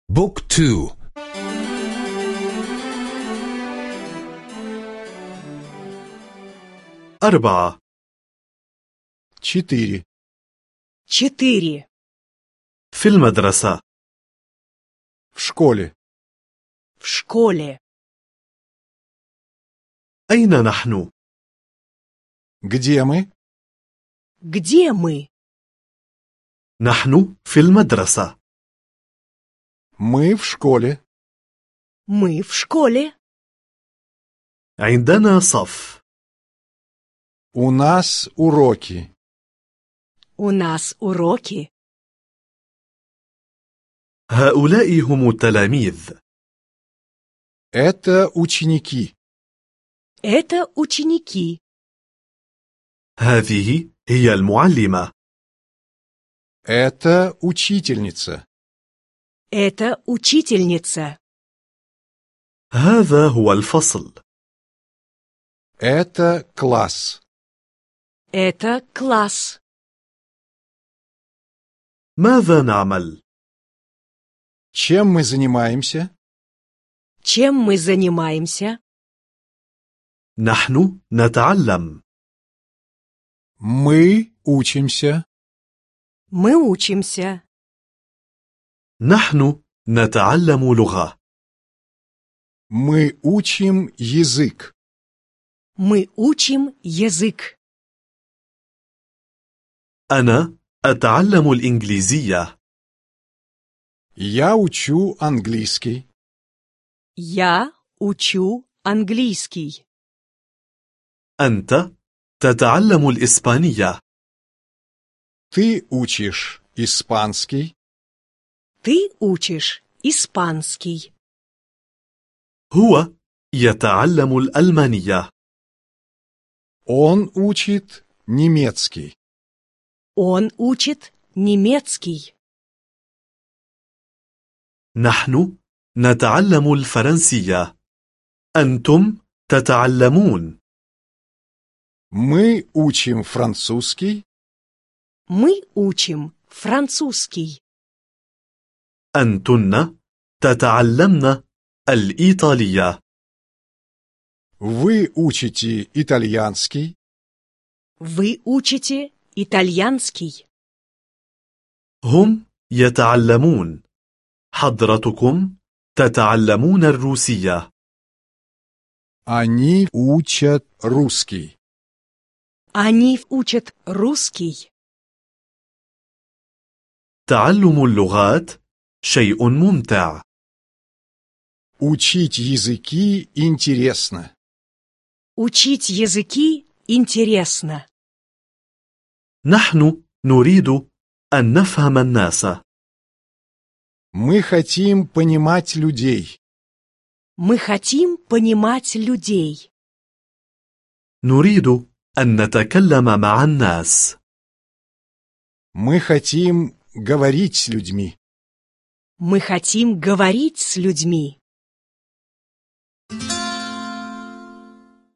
بوك تو. 4. 4. 4. في المدرسة. В школе. В школе. أين نحن؟ Где мы? Где мы? نحن في المدرسة. Мы в школе. Мы в школе. عندنا صف. У нас уроки. У нас уроки. هؤلاء هم التلاميذ. Это ученики. Это ученики. هذه هي المعلمة. Это учительница. Это учительница. هذا هو الفصل. Это класс. Это класс. ماذا نعمل؟ Чем мы занимаемся? Чем мы занимаемся? نحن نتعلم. Мы учимся. Мы учимся. نحن نتعلم لغة. Мы учим язык. Мы учим язык. أنا أتعلم الإنجليزية. Я учу английский. Я учу английский. أنت تتعلم الإسبانية. Ты учишь испанский. Ты учишь испанский. هو يتعلم الألمانية. Он учит немецкий. Он учит немецкий. نحن نتعلم الفرنسية. أنتم تتعلمون. Мы учим французский. Мы учим французский. أنتن تتعلمن الإيطالية. Вы учите итальянский. Вы учите итальянский. هم يتعلمون. حضرتكم تتعلمون الروسية. Они учат русский. Они учат русский. تعلم اللغات شيء ممتع. Учить языки интересно. Учить языки интересно. نحن نريد أن نفهم الناس. Мы хотим понимать людей. Мы хотим понимать людей. نريد أن نتكلم مع الناس. Мы хотим говорить с людьми. Мы хотим говорить с людьми.